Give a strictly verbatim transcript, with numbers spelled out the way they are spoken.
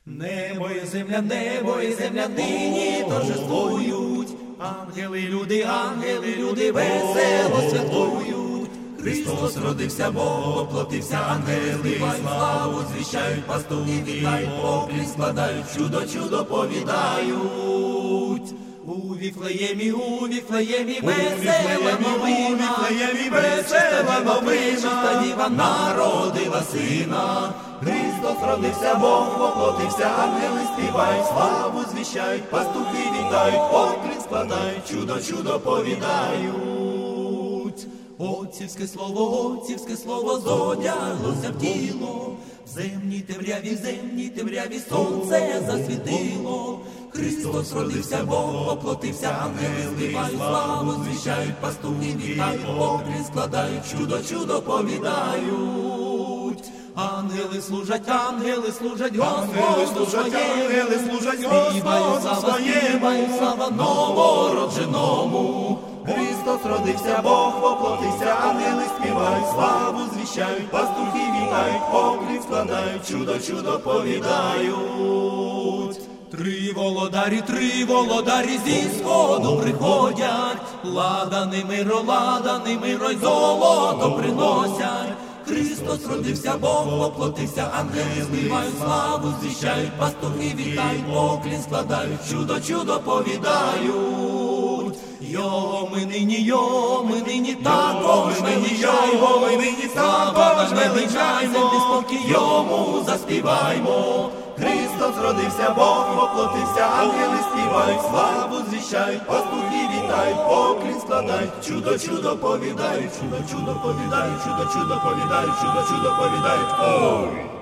Небо і земля, небо і земля нині торжествують. Ангели, люди, ангели, люди весело святкують. Христос родився, Бог воплотився, ангели славу звіщають, пастухи вітають, поклін складають, чудо, чудо повідають. У Віфлеємі, у Віфлеємі весела новина, пречиста новина, діва народила сина. Христос родився, Бог воплотився, ангели співають, славу звіщають, пастухи вітають, поклін складають, чудо, чудо повідають. Отцівське слово, отцівське слово зодяглося в тіло, в земній темряві, в земній темряві сонце засвітило. Христос родився, Бог воплотився, ангели співають, славу звіщають, пастухи вітають, поклін складають, чудо, чудо повідають. Ангели служать, ангели служать, Господу служать, своєму, ангели служать, співають Господу слава, своєму. співають слава новородженому. Христос родився, Бог воплотився, ангели співають, славу звіщають, пастухи вітають, поклін складають, чудо, чудо повідають. Три володарі, три володарі зі сходу приходять, ладаний миро, ладаний миро й золото приносять. Христос родився, Бог воплотився, ангели співають, славу звіщають, пастухи вітають, поклін складають, чудо, чудо повідають. Його ми нині, його ми нині також величаємо, ми нині слава наш також величай, землі спокій йому заспіваймо. Христос родився, Бог воплотився, ангели співають, славу звіщають, пастухи вітають, поклін складають, чудо, чудо повідають, чудо, чудо повідають, чудо, чудо повідають, чудо, чудо повідають. Ой!